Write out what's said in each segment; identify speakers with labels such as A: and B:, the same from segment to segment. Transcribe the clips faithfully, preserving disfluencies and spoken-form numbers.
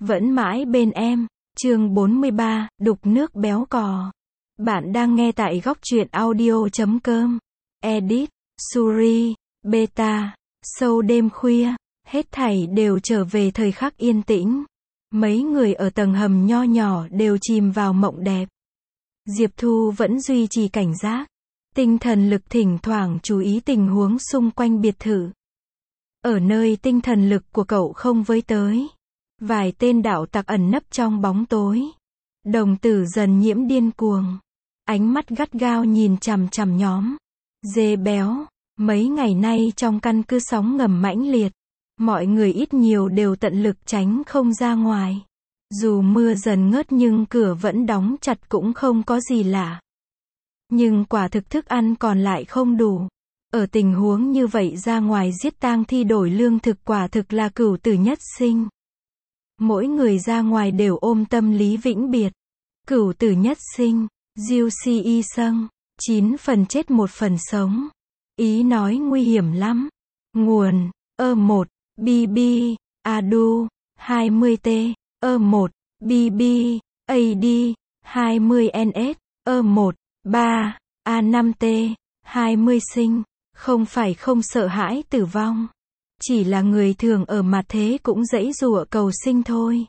A: vẫn mãi bên em. Chương bốn mươi ba, đục nước béo cò. Bạn đang nghe tại góc truyện audio chấm com. Edit, Suri, Beta. Sâu đêm khuya, hết thảy đều trở về thời khắc yên tĩnh. Mấy người ở tầng hầm nho nhỏ đều chìm vào mộng đẹp. Diệp Thu vẫn duy trì cảnh giác. Tinh thần lực thỉnh thoảng chú ý tình huống xung quanh biệt thự. Ở nơi tinh thần lực của cậu không với tới, vài tên đạo tặc ẩn nấp trong bóng tối. Đồng tử dần nhiễm điên cuồng. Ánh mắt gắt gao nhìn chằm chằm nhóm dê béo. Mấy ngày nay trong căn cứ sóng ngầm mãnh liệt. Mọi người ít nhiều đều tận lực tránh không ra ngoài. Dù mưa dần ngớt nhưng cửa vẫn đóng chặt cũng không có gì lạ. Nhưng quả thực thức ăn còn lại không đủ. Ở tình huống như vậy ra ngoài giết tang thi đổi lương thực quả thực là cửu tử nhất sinh. Mỗi người ra ngoài đều ôm tâm lý vĩnh biệt. Cửu tử nhất sinh, Diêu Si Y Sâng, chín phần chết một phần sống. Ý nói nguy hiểm lắm. Nguồn, ơ một, bê bê, Adu, hai mươi T, ơ một, bê bê, a đê, hai mươi en ét, ơ một, ba, a năm T, hai mươi sinh. Không phải không sợ hãi tử vong. Chỉ là người thường ở mặt thế cũng giãy giụa cầu sinh thôi.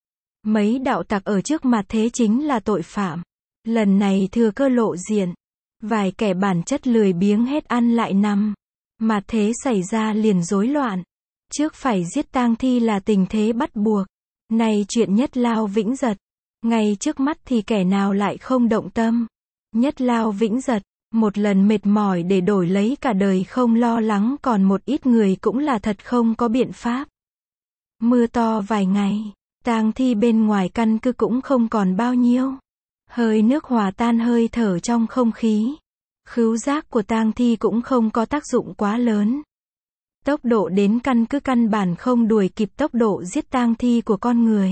A: Mấy đạo tặc ở trước mặt thế chính là tội phạm. Lần này thừa cơ lộ diện. Vài kẻ bản chất lười biếng hết ăn lại nằm. Mặt thế xảy ra liền rối loạn. Trước phải giết tang thi là tình thế bắt buộc. Này chuyện Nhất Lao Vĩnh Giật. Ngay trước mắt thì kẻ nào lại không động tâm. Nhất Lao Vĩnh Giật. Một lần mệt mỏi để đổi lấy cả đời không lo lắng, còn một ít người cũng là thật không có biện pháp. Mưa to vài ngày, tang thi bên ngoài căn cứ cũng không còn bao nhiêu. Hơi nước hòa tan hơi thở trong không khí. Khứu giác của tang thi cũng không có tác dụng quá lớn. Tốc độ đến căn cứ căn bản không đuổi kịp tốc độ giết tang thi của con người.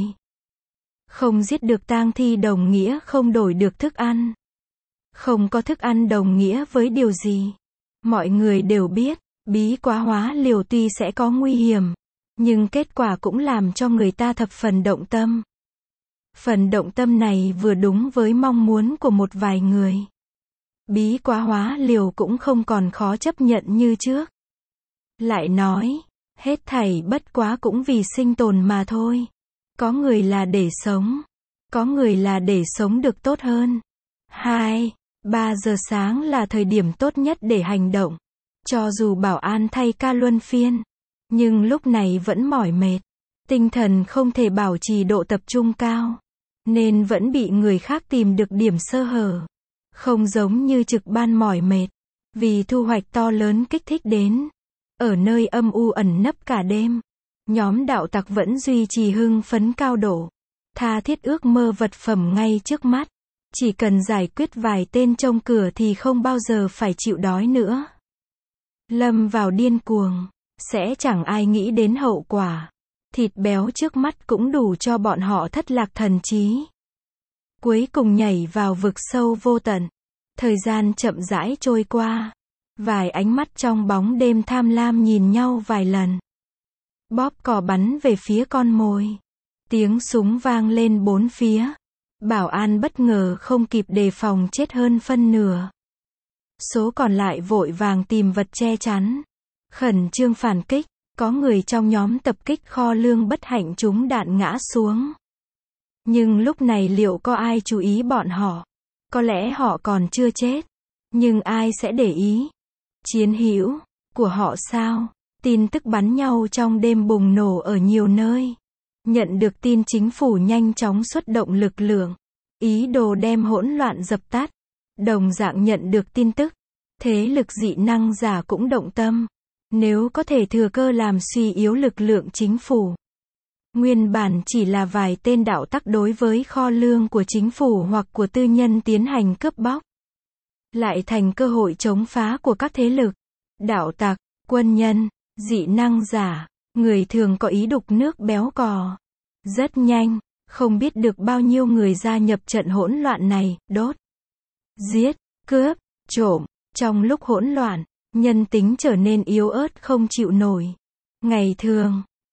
A: Không giết được tang thi đồng nghĩa không đổi được thức ăn. Không có thức ăn đồng nghĩa với điều gì? Mọi người đều biết, bí quá hóa liều tuy sẽ có nguy hiểm, nhưng kết quả cũng làm cho người ta thập phần động tâm. Phần động tâm này vừa đúng với mong muốn của một vài người. Bí quá hóa liều cũng không còn khó chấp nhận như trước. Lại nói, hết thảy bất quá cũng vì sinh tồn mà thôi. Có người là để sống, có người là để sống được tốt hơn. Hai ba giờ sáng là thời điểm tốt nhất để hành động. Cho dù bảo an thay ca luân phiên, nhưng lúc này vẫn mỏi mệt. Tinh thần không thể bảo trì độ tập trung cao, nên vẫn bị người khác tìm được điểm sơ hở. Không giống như trực ban mỏi mệt, vì thu hoạch to lớn kích thích đến. Ở nơi âm u ẩn nấp cả đêm, nhóm đạo tặc vẫn duy trì hưng phấn cao độ. Tha thiết ước mơ vật phẩm ngay trước mắt. Chỉ cần giải quyết vài tên trông cửa thì không bao giờ phải chịu đói nữa. Lâm vào điên cuồng, sẽ chẳng ai nghĩ đến hậu quả. Thịt béo trước mắt cũng đủ cho bọn họ thất lạc thần trí. Cuối cùng nhảy vào vực sâu vô tận. Thời gian chậm rãi trôi qua. Vài ánh mắt trong bóng đêm tham lam nhìn nhau vài lần. Bóp cò bắn về phía con mồi. Tiếng súng vang lên bốn phía. Bảo an bất ngờ không kịp đề phòng chết hơn phân nửa. Số còn lại vội vàng tìm vật che chắn. Khẩn trương phản kích. Có người trong nhóm tập kích kho lương bất hạnh trúng đạn ngã xuống. Nhưng lúc này liệu có ai chú ý bọn họ? Có lẽ họ còn chưa chết. Nhưng ai sẽ để ý? Chiến hữu của họ sao? Tin tức bắn nhau trong đêm bùng nổ ở nhiều nơi. Nhận được tin chính phủ nhanh chóng xuất động lực lượng. Ý đồ đem hỗn loạn dập tắt. Đồng dạng nhận được tin tức. Thế lực dị năng giả cũng động tâm. Nếu có thể thừa cơ làm suy yếu lực lượng chính phủ. Nguyên bản chỉ là vài tên đạo tặc đối với kho lương của chính phủ hoặc của tư nhân tiến hành cướp bóc. Lại thành cơ hội chống phá của các thế lực. Đạo tặc, quân nhân, dị năng giả, người thường có ý đục nước béo cò. Rất nhanh, không biết được bao nhiêu người gia nhập trận hỗn loạn này, đốt, giết, cướp, trộm. Trong lúc hỗn loạn, nhân tính trở nên yếu ớt không chịu nổi. Ngày thường,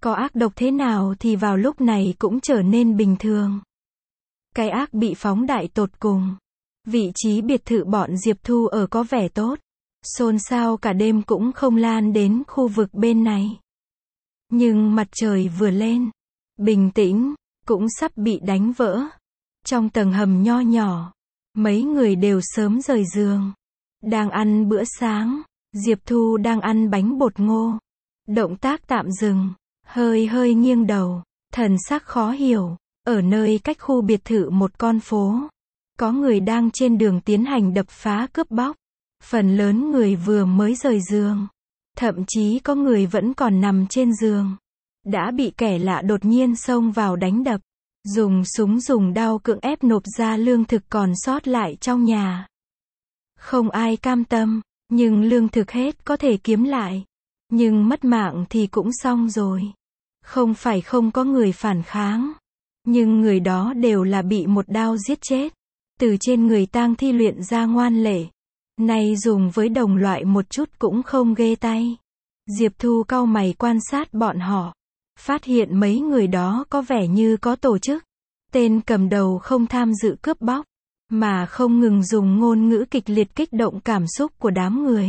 A: Có ác độc thế nào thì vào lúc này cũng trở nên bình thường. Cái ác bị phóng đại tột cùng. Vị trí biệt thự bọn Diệp Thu ở có vẻ tốt. Xôn xao cả đêm cũng không lan đến khu vực bên này. Nhưng mặt trời vừa lên, bình tĩnh, cũng sắp bị đánh vỡ. Trong tầng hầm nho nhỏ, mấy người đều sớm rời giường. Đang ăn bữa sáng, Diệp Thu đang ăn bánh bột ngô. Động tác tạm dừng, hơi hơi nghiêng đầu, thần sắc khó hiểu. Ở nơi cách khu biệt thự một con phố, có người đang trên đường tiến hành đập phá cướp bóc. Phần lớn người vừa mới rời giường. Thậm chí có người vẫn còn nằm trên giường. Đã bị kẻ lạ đột nhiên xông vào đánh đập. Dùng súng dùng đao cưỡng ép nộp ra lương thực còn sót lại trong nhà. Không ai cam tâm, nhưng lương thực hết có thể kiếm lại. Nhưng mất mạng thì cũng xong rồi. Không phải không có người phản kháng. Nhưng người đó đều là bị một đao giết chết. Từ trên người tang thi luyện ra ngoan lệ. Nay dùng với đồng loại một chút cũng không ghê tay. Diệp Thu cau mày quan sát bọn họ. Phát hiện mấy người đó có vẻ như có tổ chức. Tên cầm đầu không tham dự cướp bóc, mà không ngừng dùng ngôn ngữ kịch liệt kích động cảm xúc của đám người.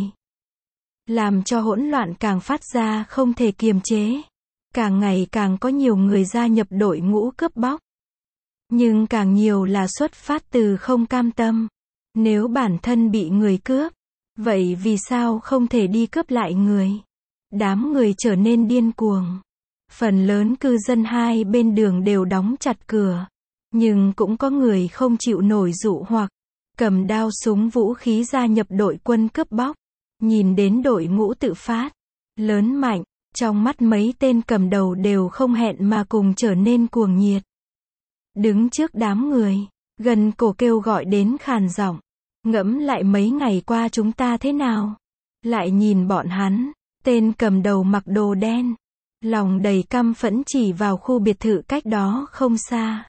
A: Làm cho hỗn loạn càng phát ra không thể kiềm chế. Càng ngày càng có nhiều người gia nhập đội ngũ cướp bóc. Nhưng càng nhiều là xuất phát từ không cam tâm. Nếu bản thân bị người cướp, vậy vì sao không thể đi cướp lại người? Đám người trở nên điên cuồng. Phần lớn cư dân hai bên đường đều đóng chặt cửa. Nhưng cũng có người không chịu nổi dụ hoặc cầm đao súng vũ khí gia nhập đội quân cướp bóc. Nhìn đến đội ngũ tự phát, lớn mạnh, trong mắt mấy tên cầm đầu đều không hẹn mà cùng trở nên cuồng nhiệt. Đứng trước đám người, gần cổ kêu gọi đến khàn giọng. Ngẫm lại mấy ngày qua chúng ta thế nào? Lại nhìn bọn hắn, tên cầm đầu mặc đồ đen. Lòng đầy căm phẫn chỉ vào khu biệt thự cách đó không xa.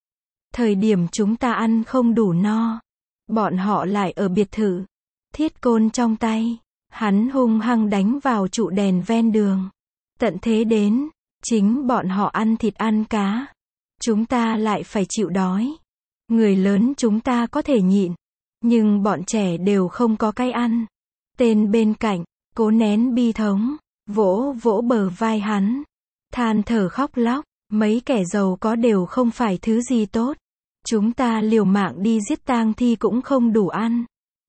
A: Thời điểm chúng ta ăn không đủ no. Bọn họ lại ở biệt thự. Thiết côn trong tay. Hắn hung hăng đánh vào trụ đèn ven đường. Tận thế đến, chính bọn họ ăn thịt ăn cá. Chúng ta lại phải chịu đói. Người lớn chúng ta có thể nhịn. Nhưng bọn trẻ đều không có cái ăn. Tên bên cạnh, cố nén bi thống, vỗ vỗ bờ vai hắn. Than thở khóc lóc, mấy kẻ giàu có đều không phải thứ gì tốt. Chúng ta liều mạng đi giết tang thi cũng không đủ ăn.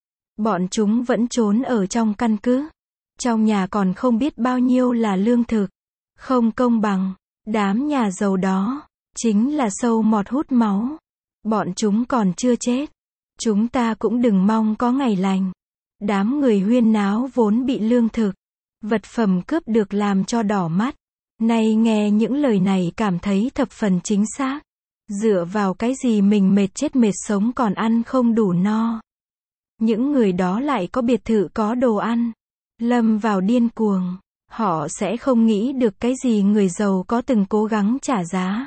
A: Bọn chúng vẫn trốn ở trong căn cứ. Trong nhà còn không biết bao nhiêu là lương thực. Không công bằng. Đám nhà giàu đó, chính là sâu mọt hút máu. Bọn chúng còn chưa chết. Chúng ta cũng đừng mong có ngày lành. Đám người huyên náo vốn bị lương thực, vật phẩm cướp được làm cho đỏ mắt. Nay nghe những lời này cảm thấy thập phần chính xác. Dựa vào cái gì mình mệt chết mệt sống còn ăn không đủ no. Những người đó lại có biệt thự có đồ ăn. Lâm vào điên cuồng. Họ sẽ không nghĩ được cái gì người giàu có từng cố gắng trả giá.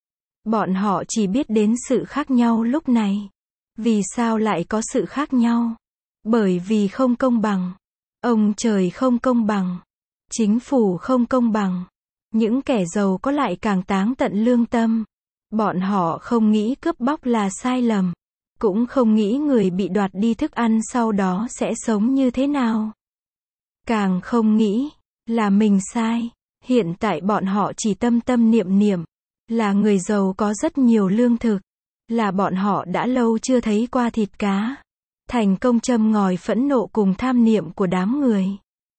A: Bọn họ chỉ biết đến sự khác nhau lúc này. Vì sao lại có sự khác nhau? Bởi vì không công bằng. Ông trời không công bằng. Chính phủ không công bằng. Những kẻ giàu có lại càng táng tận lương tâm. Bọn họ không nghĩ cướp bóc là sai lầm. Cũng không nghĩ người bị đoạt đi thức ăn sau đó sẽ sống như thế nào. Càng không nghĩ là mình sai. Hiện tại bọn họ chỉ tâm tâm niệm niệm là người giàu có rất nhiều lương thực. Là bọn họ đã lâu chưa thấy qua thịt cá. Thành công châm ngòi phẫn nộ cùng tham niệm của đám người.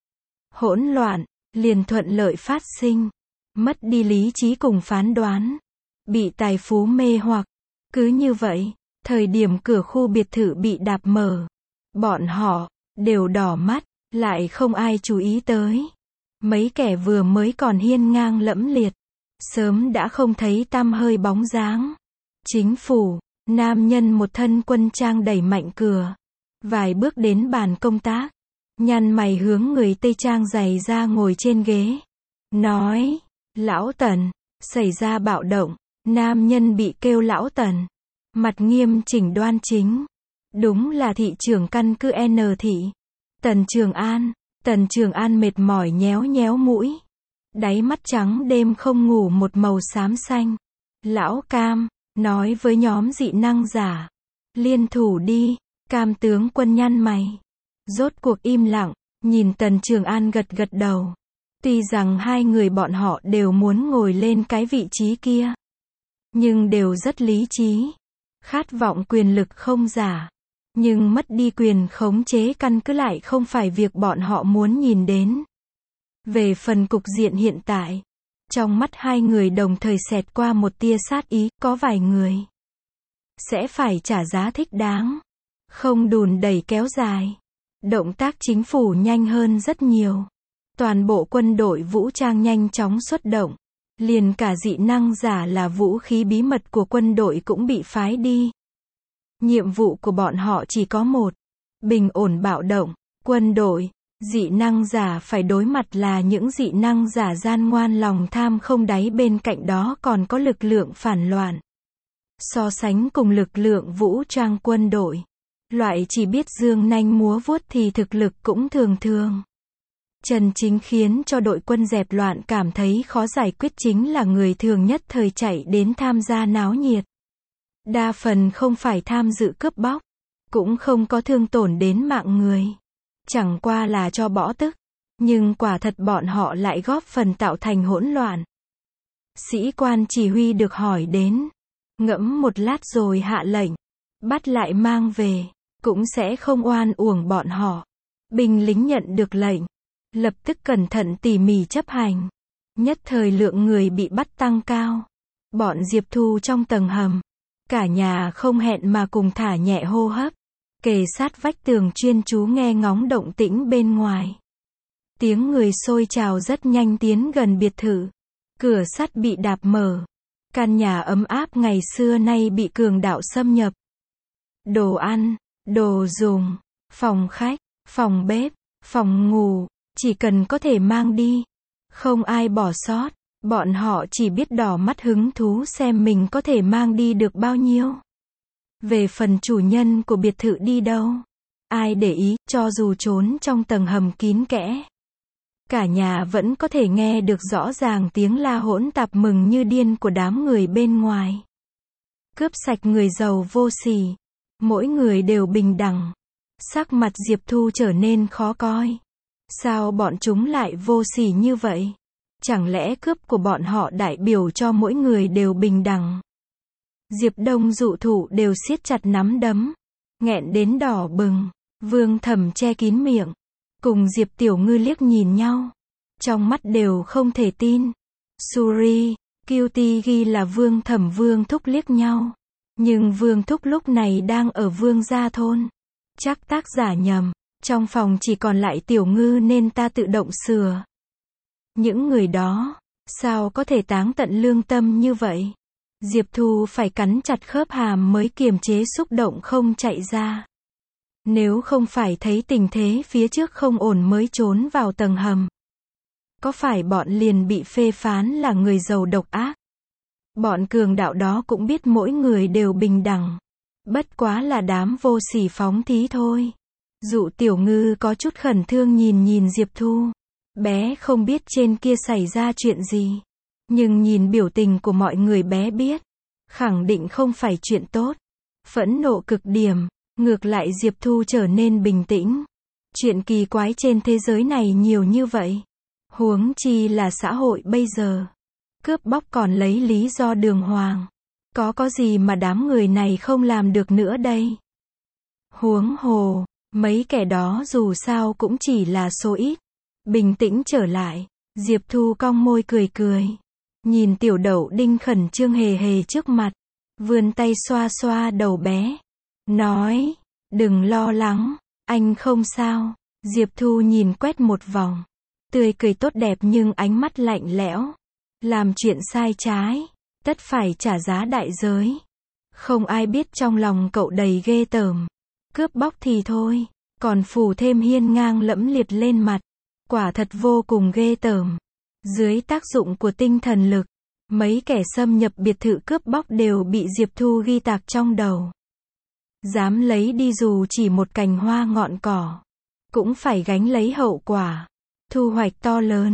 A: Hỗn loạn, liền thuận lợi phát sinh. Mất đi lý trí cùng phán đoán. Bị tài phú mê hoặc. Cứ như vậy, thời điểm cửa khu biệt thự bị đạp mở. Bọn họ, đều đỏ mắt, lại không ai chú ý tới. Mấy kẻ vừa mới còn hiên ngang lẫm liệt. Sớm đã không thấy tăm hơi bóng dáng. Chính phủ, nam nhân một thân quân trang đẩy mạnh cửa. Vài bước đến bàn công tác. Nhăn mày hướng người Tây trang giày ra ngồi trên ghế. Nói, lão Tần, xảy ra bạo động. Nam nhân bị kêu lão Tần. Mặt nghiêm chỉnh đoan chính. Đúng là thị trưởng căn cứ N thị. Tần Trường An. Tần Trường An mệt mỏi nhéo nhéo mũi. Đáy mắt trắng đêm không ngủ một màu xám xanh. Lão Cam, nói với nhóm dị năng giả. Liên thủ đi, Cam tướng quân nhăn mày. Rốt cuộc im lặng, nhìn Tần Trường An gật gật đầu. Tuy rằng hai người bọn họ đều muốn ngồi lên cái vị trí kia, nhưng đều rất lý trí. Khát vọng quyền lực không giả. Nhưng mất đi quyền khống chế căn cứ lại không phải việc bọn họ muốn nhìn đến. Về phần cục diện hiện tại, trong mắt hai người đồng thời xẹt qua một tia sát ý, có vài người sẽ phải trả giá thích đáng. Không đùn đẩy kéo dài. Động tác chính phủ nhanh hơn rất nhiều. Toàn bộ quân đội vũ trang nhanh chóng xuất động. Liền cả dị năng giả là vũ khí bí mật của quân đội cũng bị phái đi. Nhiệm vụ của bọn họ chỉ có một. Bình ổn bạo động. Quân đội, dị năng giả phải đối mặt là những dị năng giả gian ngoan lòng tham không đáy, bên cạnh đó còn có lực lượng phản loạn. So sánh cùng lực lượng vũ trang quân đội, loại chỉ biết giương nanh múa vuốt thì thực lực cũng thường thường. Chân chính khiến cho đội quân dẹp loạn cảm thấy khó giải quyết chính là người thường nhất thời chạy đến tham gia náo nhiệt. Đa phần không phải tham dự cướp bóc, cũng không có thương tổn đến mạng người. Chẳng qua là cho bỏ tức. Nhưng quả thật bọn họ lại góp phần tạo thành hỗn loạn. Sĩ quan chỉ huy được hỏi đến. Ngẫm một lát rồi hạ lệnh. Bắt lại mang về. Cũng sẽ không oan uổng bọn họ. Binh lính nhận được lệnh. Lập tức cẩn thận tỉ mỉ chấp hành. Nhất thời lượng người bị bắt tăng cao. Bọn Diệp Thu trong tầng hầm. Cả nhà không hẹn mà cùng thả nhẹ hô hấp. Kề sát vách tường chuyên chú nghe ngóng động tĩnh bên ngoài. Tiếng người xôi trào rất nhanh tiến gần biệt thự. Cửa sắt bị đạp mở. Căn nhà ấm áp ngày xưa nay bị cường đạo xâm nhập. Đồ ăn, đồ dùng, phòng khách, phòng bếp, phòng ngủ, chỉ cần có thể mang đi. Không ai bỏ sót. Bọn họ chỉ biết đỏ mắt hứng thú xem mình có thể mang đi được bao nhiêu. Về phần chủ nhân của biệt thự đi đâu, ai để ý, cho dù trốn trong tầng hầm kín kẽ. Cả nhà vẫn có thể nghe được rõ ràng tiếng la hỗn tạp mừng như điên của đám người bên ngoài. Cướp sạch người giàu vô sỉ. Mỗi người đều bình đẳng. Sắc mặt Diệp Thu trở nên khó coi. Sao bọn chúng lại vô sỉ như vậy? Chẳng lẽ cướp của bọn họ đại biểu cho mỗi người đều bình đẳng? Diệp Đông dụ thủ đều siết chặt nắm đấm. Nghẹn đến đỏ bừng. Vương Thẩm che kín miệng. Cùng Diệp Tiểu Ngư liếc nhìn nhau. Trong mắt đều không thể tin. Suri, Cutie ghi là Vương Thẩm Vương Thúc liếc nhau. Nhưng Vương Thúc lúc này đang ở Vương Gia Thôn. Chắc tác giả nhầm. Trong phòng chỉ còn lại Tiểu Ngư nên ta tự động sửa. Những người đó, sao có thể táng tận lương tâm như vậy? Diệp Thu phải cắn chặt khớp hàm mới kiềm chế xúc động không chạy ra. Nếu không phải thấy tình thế phía trước không ổn mới trốn vào tầng hầm. Có phải bọn liền bị phê phán là người giàu độc ác? Bọn cường đạo đó cũng biết mỗi người đều bình đẳng. Bất quá là đám vô sỉ phóng thí thôi. Dụ Tiểu Ngư có chút khẩn thương nhìn nhìn Diệp Thu. Bé không biết trên kia xảy ra chuyện gì. Nhưng nhìn biểu tình của mọi người bé biết. Khẳng định không phải chuyện tốt. Phẫn nộ cực điểm. Ngược lại Diệp Thu trở nên bình tĩnh. Chuyện kỳ quái trên thế giới này nhiều như vậy. Huống chi là xã hội bây giờ. Cướp bóc còn lấy lý do đường hoàng. Có có gì mà đám người này không làm được nữa đây? Huống hồ, mấy kẻ đó dù sao cũng chỉ là số ít. Bình tĩnh trở lại, Diệp Thu cong môi cười cười. Nhìn Tiểu Đậu Đinh khẩn trương hề hề trước mặt. Vươn tay xoa xoa đầu bé. Nói, đừng lo lắng, anh không sao. Diệp Thu nhìn quét một vòng. Tươi cười tốt đẹp nhưng ánh mắt lạnh lẽo. Làm chuyện sai trái, tất phải trả giá đại giới. Không ai biết trong lòng cậu đầy ghê tởm. Cướp bóc thì thôi, còn phủ thêm hiên ngang lẫm liệt lên mặt. Quả thật vô cùng ghê tởm. Dưới tác dụng của tinh thần lực, mấy kẻ xâm nhập biệt thự cướp bóc đều bị Diệp Thu ghi tạc trong đầu. Dám lấy đi dù chỉ một cành hoa ngọn cỏ, cũng phải gánh lấy hậu quả. Thu hoạch to lớn.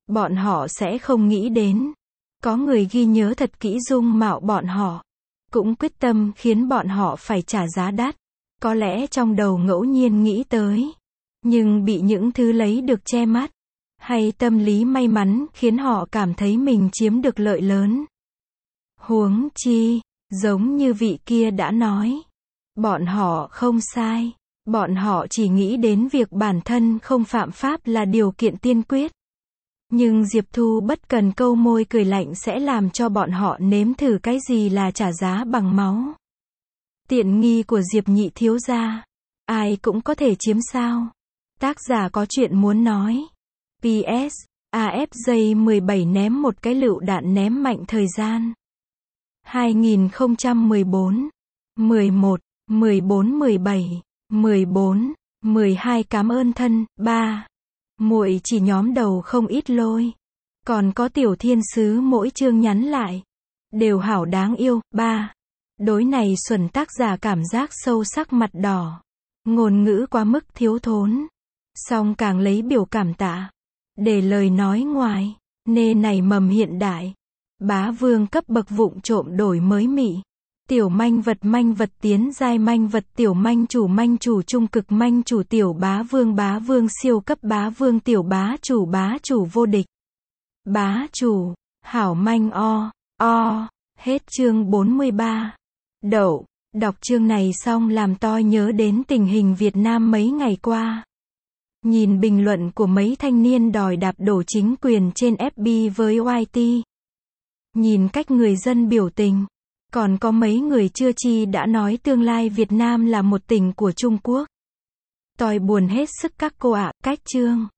A: bọn họ sẽ không nghĩ đến. Có người ghi nhớ thật kỹ dung mạo bọn họ. Cũng quyết tâm khiến bọn họ phải trả giá đắt. Có lẽ trong đầu ngẫu nhiên nghĩ tới. Nhưng bị những thứ lấy được che mắt. Hay tâm lý may mắn khiến họ cảm thấy mình chiếm được lợi lớn. Huống chi, giống như vị kia đã nói. Bọn họ không sai. Bọn họ chỉ nghĩ đến việc bản thân không phạm pháp là điều kiện tiên quyết. Nhưng Diệp Thu bất cần câu môi cười lạnh sẽ làm cho bọn họ nếm thử cái gì là trả giá bằng máu. Tiện nghi của Diệp nhị thiếu gia. Ai cũng có thể chiếm sao. Tác giả có chuyện muốn nói. pê ét. a ép J mười bảy ném một cái lựu đạn ném mạnh thời gian. hai nghìn không trăm mười bốn, mười một, mười bốn mười bảy, mười bốn, mười hai cảm ơn thân. ba. Muội chỉ nhóm đầu không ít lôi. Còn có tiểu thiên sứ mỗi chương nhắn lại. Đều hảo đáng yêu. ba. Đối này xuẩn tác giả cảm giác sâu sắc mặt đỏ. Ngôn ngữ quá mức thiếu thốn. Song càng lấy biểu cảm tạ. Để lời nói ngoài. Nê này mầm hiện đại. Bá vương cấp bậc vụng trộm đổi mới mị. Tiểu manh vật manh vật tiến giai manh vật tiểu manh chủ manh chủ trung cực manh chủ tiểu bá vương bá vương siêu cấp bá vương tiểu bá chủ bá chủ vô địch. Bá chủ, hảo manh o, o, hết chương bốn mươi ba. Đậu, đọc chương này xong làm tôi nhớ đến tình hình Việt Nam mấy ngày qua. Nhìn bình luận của mấy thanh niên đòi đạp đổ chính quyền trên ép bê với i tê. Nhìn cách người dân biểu tình. Còn có mấy người chưa chi đã nói tương lai Việt Nam là một tỉnh của Trung Quốc. Tôi buồn hết sức các cô ạ, cách chương.